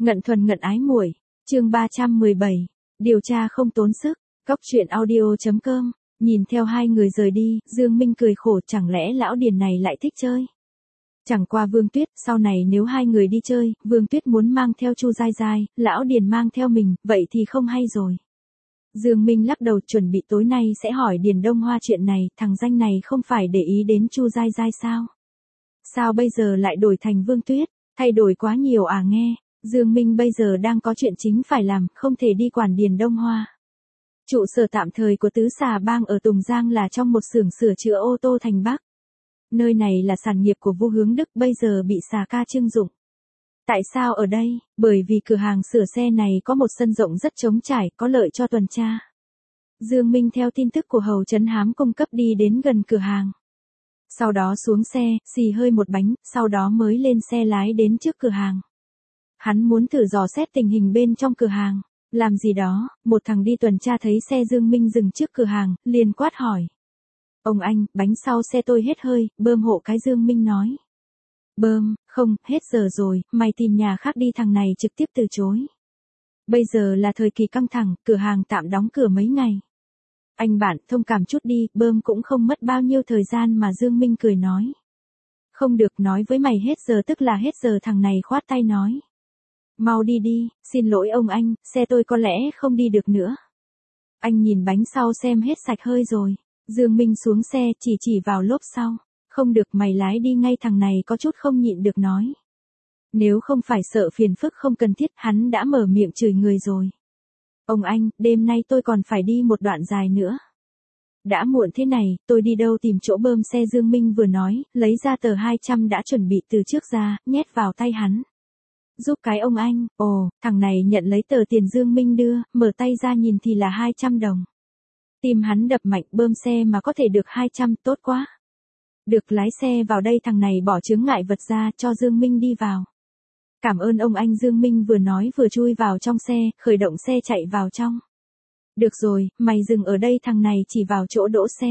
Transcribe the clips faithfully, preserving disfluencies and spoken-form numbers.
Ngận thuần ngận ái muội, chương ba trăm mười bảy, điều tra không tốn sức, Cóc truyện audio chấm com, nhìn theo hai người rời đi, Dương Minh cười khổ, chẳng lẽ lão Điền này lại thích chơi. Chẳng qua Vương Tuyết, sau này nếu hai người đi chơi, Vương Tuyết muốn mang theo Chu Giai Giai, lão Điền mang theo mình, vậy thì không hay rồi. Dương Minh lắc đầu, chuẩn bị tối nay sẽ hỏi Điền Đông Hoa chuyện này, thằng danh này không phải để ý đến Chu Giai Giai sao? Sao bây giờ lại đổi thành Vương Tuyết, thay đổi quá nhiều à nghe, Dương Minh bây giờ đang có chuyện chính phải làm, không thể đi quản Điền Đông Hoa. Trụ sở tạm thời của Tứ Xà Bang ở Tùng Giang là trong một xưởng sửa chữa ô tô thành Bắc. Nơi này là sản nghiệp của Vu Hướng Đức, bây giờ bị Xà Ca trưng dụng. Tại sao ở đây? Bởi vì cửa hàng sửa xe này có một sân rộng rất trống trải, có lợi cho tuần tra. Dương Minh theo tin tức của Hầu Trấn Hám cung cấp đi đến gần cửa hàng. Sau đó xuống xe, xì hơi một bánh, sau đó mới lên xe lái đến trước cửa hàng. Hắn muốn thử dò xét tình hình bên trong cửa hàng. Làm gì đó, một thằng đi tuần tra thấy xe Dương Minh dừng trước cửa hàng, liền quát hỏi. Ông anh, bánh sau xe tôi hết hơi, bơm hộ cái. Dương Minh nói. Bơm, không, hết giờ rồi, mày tìm nhà khác đi. Thằng này trực tiếp từ chối. Bây giờ là thời kỳ căng thẳng, cửa hàng tạm đóng cửa mấy ngày. Anh bạn, thông cảm chút đi, bơm cũng không mất bao nhiêu thời gian mà. Dương Minh cười nói. Không được, nói với mày hết giờ tức là hết giờ. Thằng này khoát tay nói. Mau đi đi, xin lỗi ông anh, xe tôi có lẽ không đi được nữa. Anh nhìn bánh sau xem hết sạch hơi rồi. Dương Minh xuống xe chỉ chỉ vào lốp sau. Không được, mày lái đi ngay. Thằng này có chút không nhịn được nói. Nếu không phải sợ phiền phức không cần thiết, hắn đã mở miệng chửi người rồi. Ông anh, đêm nay tôi còn phải đi một đoạn dài nữa. Đã muộn thế này, tôi đi đâu tìm chỗ bơm xe. Dương Minh vừa nói, lấy ra tờ hai trăm đã chuẩn bị từ trước ra, nhét vào tay hắn. Giúp cái ông anh. Ồ, thằng này nhận lấy tờ tiền Dương Minh đưa, mở tay ra nhìn thì là hai trăm đồng. Tim hắn đập mạnh, bơm xe mà có thể được hai trăm, tốt quá. Được, lái xe vào đây. Thằng này bỏ chướng ngại vật ra, cho Dương Minh đi vào. Cảm ơn ông anh. Dương Minh vừa nói vừa chui vào trong xe, khởi động xe chạy vào trong. Được rồi, mày dừng ở đây. Thằng này chỉ vào chỗ đỗ xe.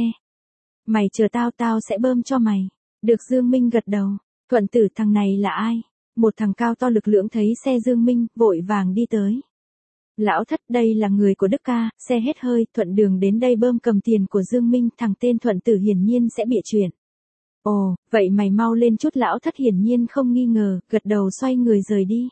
Mày chờ tao, tao sẽ bơm cho mày. Được, Dương Minh gật đầu. Thuận tử, thằng này là ai? Một thằng cao to lực lưỡng thấy xe Dương Minh, vội vàng đi tới. Lão Thất, đây là người của Đức ca, xe hết hơi, thuận đường đến đây bơm cầm tiền của Dương Minh. Thằng tên Thuận tử hiển nhiên sẽ bịa chuyện. Ồ, vậy mày mau lên chút. Lão Thất hiển nhiên không nghi ngờ, gật đầu xoay người rời đi.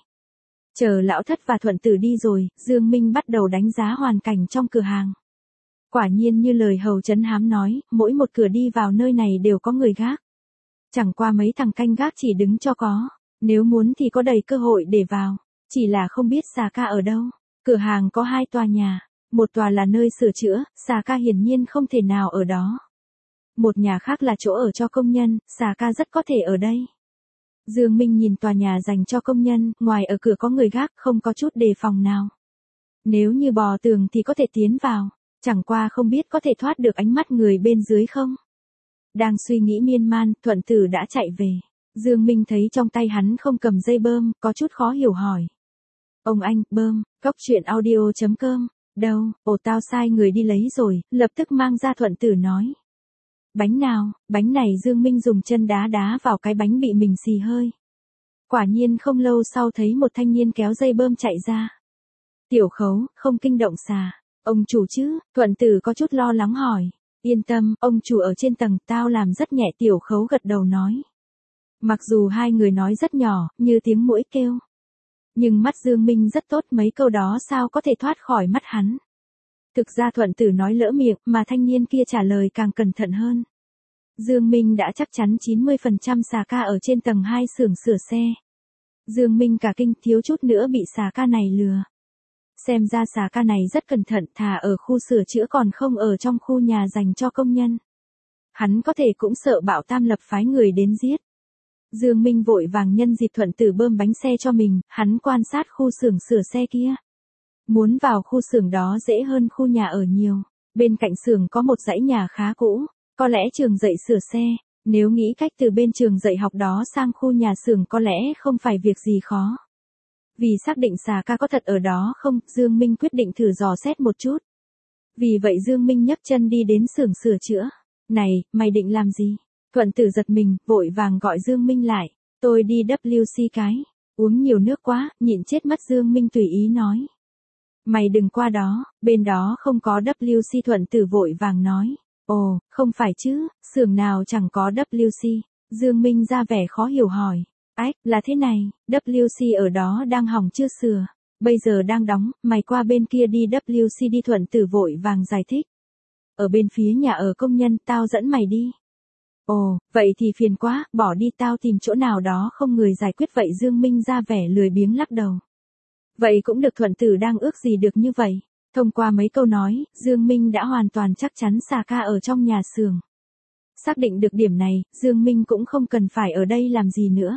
Chờ Lão Thất và Thuận tử đi rồi, Dương Minh bắt đầu đánh giá hoàn cảnh trong cửa hàng. Quả nhiên như lời Hầu Trấn Hám nói, mỗi một cửa đi vào nơi này đều có người gác. Chẳng qua mấy thằng canh gác chỉ đứng cho có. Nếu muốn thì có đầy cơ hội để vào. Chỉ là không biết Xà Ca ở đâu. Cửa hàng có hai tòa nhà. Một tòa là nơi sửa chữa, Xà Ca hiển nhiên không thể nào ở đó. Một nhà khác là chỗ ở cho công nhân, Xà Ca rất có thể ở đây. Dương Minh nhìn tòa nhà dành cho công nhân, ngoài ở cửa có người gác, không có chút đề phòng nào. Nếu như bò tường thì có thể tiến vào. Chẳng qua không biết có thể thoát được ánh mắt người bên dưới không. Đang suy nghĩ miên man, Thuận tử đã chạy về. Dương Minh thấy trong tay hắn không cầm dây bơm, có chút khó hiểu hỏi. Ông anh, bơm, Cóc truyện audio chấm com, đâu, ồ tao sai người đi lấy rồi, lập tức mang ra. Thuận tử nói. Bánh nào, bánh này. Dương Minh dùng chân đá đá vào cái bánh bị mình xì hơi. Quả nhiên không lâu sau thấy một thanh niên kéo dây bơm chạy ra. Tiểu Khấu, không kinh động xà. Ông chủ chứ? Thuận tử có chút lo lắng hỏi. Yên tâm, ông chủ ở trên tầng, tao làm rất nhẹ. Tiểu Khấu gật đầu nói. Mặc dù hai người nói rất nhỏ, như tiếng muỗi kêu. Nhưng mắt Dương Minh rất tốt, mấy câu đó sao có thể thoát khỏi mắt hắn. Thực ra Thuận tử nói lỡ miệng, mà thanh niên kia trả lời càng cẩn thận hơn. Dương Minh đã chắc chắn chín mươi phần trăm Xà Ca ở trên tầng hai xưởng sửa xe. Dương Minh cả kinh, thiếu chút nữa bị Xà Ca này lừa. Xem ra Xà Ca này rất cẩn thận, thà ở khu sửa chữa còn không ở trong khu nhà dành cho công nhân. Hắn có thể cũng sợ Bảo Tam Lập phái người đến giết. Dương Minh vội vàng nhân dịp Thuận tử bơm bánh xe cho mình, hắn quan sát khu xưởng sửa xe kia. Muốn vào khu xưởng đó dễ hơn khu nhà ở nhiều. Bên cạnh xưởng có một dãy nhà khá cũ, có lẽ trường dạy sửa xe. Nếu nghĩ cách từ bên trường dạy học đó sang khu nhà xưởng có lẽ không phải việc gì khó. Vì xác định Xà Ca có thật ở đó không, Dương Minh quyết định thử dò xét một chút. Vì vậy Dương Minh nhấc chân đi đến xưởng sửa chữa. Này, mày định làm gì? Thuận tử giật mình, vội vàng gọi Dương Minh lại. Tôi đi vê kép xê cái. Uống nhiều nước quá, nhịn chết mất Dương Minh tùy ý nói. Mày đừng qua đó, bên đó không có W C Thuận Tử vội vàng nói. Ồ, không phải chứ, xưởng nào chẳng có W C. Dương Minh ra vẻ khó hiểu hỏi. Ách, là thế này, W C ở đó đang hỏng chưa sửa. Bây giờ đang đóng, mày qua bên kia đi W C đi. Thuận Tử vội vàng giải thích. Ở bên phía nhà ở công nhân, tao dẫn mày đi. Ồ, vậy thì phiền quá, bỏ đi, tao tìm chỗ nào đó không người giải quyết. Vậy Dương Minh ra vẻ lười biếng lắc đầu. Vậy cũng được. Thuận Tử đang ước gì được như vậy. Thông qua mấy câu nói, Dương Minh đã hoàn toàn chắc chắn Xà Ca ở trong nhà xưởng. Xác định được điểm này, Dương Minh cũng không cần phải ở đây làm gì nữa.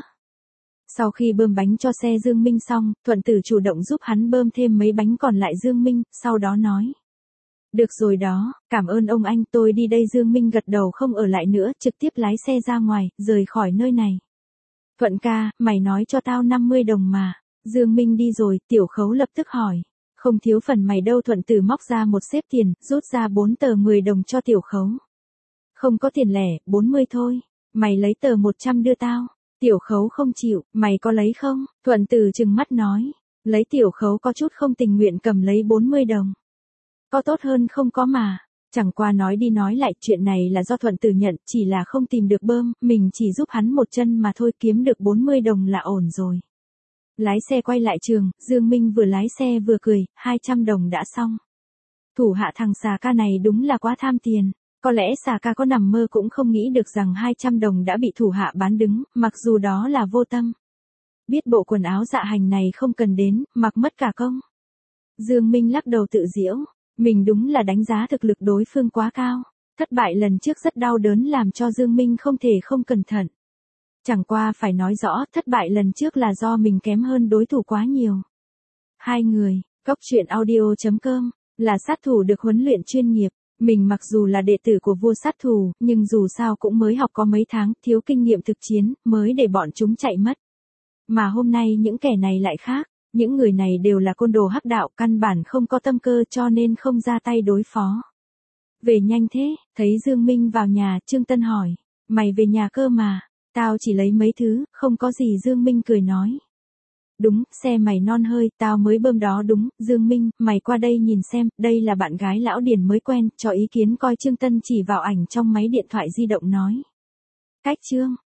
Sau khi bơm bánh cho xe Dương Minh xong, Thuận Tử chủ động giúp hắn bơm thêm mấy bánh còn lại Dương Minh, sau đó nói. Được rồi đó, cảm ơn ông anh, tôi đi đây. Dương Minh gật đầu không ở lại nữa, trực tiếp lái xe ra ngoài, rời khỏi nơi này. Thuận ca, mày nói cho tao năm mươi đồng mà. Dương Minh đi rồi, Tiểu Khấu lập tức hỏi. Không thiếu phần mày đâu. Thuận Tử móc ra một xếp tiền, rút ra bốn tờ mười đồng cho Tiểu Khấu. Không có tiền lẻ, bốn mươi thôi. Mày lấy tờ một trăm đưa tao. Tiểu Khấu không chịu, mày có lấy không? Thuận Tử trừng mắt nói. Lấy. Tiểu Khấu có chút không tình nguyện cầm lấy bốn mươi đồng. Có tốt hơn không có mà. Chẳng qua nói đi nói lại, chuyện này là do Thuận Tử nhận, chỉ là không tìm được bơm, mình chỉ giúp hắn một chân mà thôi, kiếm được bốn mươi đồng là ổn rồi. Lái xe quay lại trường, Dương Minh vừa lái xe vừa cười, hai trăm đồng đã xong. Thủ hạ thằng Xà Ca này đúng là quá tham tiền. Có lẽ Xà Ca có nằm mơ cũng không nghĩ được rằng hai trăm đồng đã bị thủ hạ bán đứng, mặc dù đó là vô tâm. Biết bộ quần áo dạ hành này không cần đến, mặc mất cả công. Dương Minh lắc đầu tự giễu. Mình đúng là đánh giá thực lực đối phương quá cao. Thất bại lần trước rất đau đớn làm cho Dương Minh không thể không cẩn thận. Chẳng qua phải nói rõ, thất bại lần trước là do mình kém hơn đối thủ quá nhiều. Hai người, Cốc Truyện Audio chấm com, là sát thủ được huấn luyện chuyên nghiệp. Mình mặc dù là đệ tử của vua sát thủ, nhưng dù sao cũng mới học có mấy tháng, thiếu kinh nghiệm thực chiến, mới để bọn chúng chạy mất. Mà hôm nay những kẻ này lại khác. Những người này đều là côn đồ hắc đạo, căn bản không có tâm cơ cho nên không ra tay đối phó. Về nhanh thế, thấy Dương Minh vào nhà, Trương Tân hỏi. Mày về nhà cơ mà, tao chỉ lấy mấy thứ, không có gì. Dương Minh cười nói. Đúng, xe mày non hơi, tao mới bơm đó. Đúng, Dương Minh, mày qua đây nhìn xem, đây là bạn gái lão Điền mới quen, cho ý kiến coi. Trương Tân chỉ vào ảnh trong máy điện thoại di động nói. Cách Trương,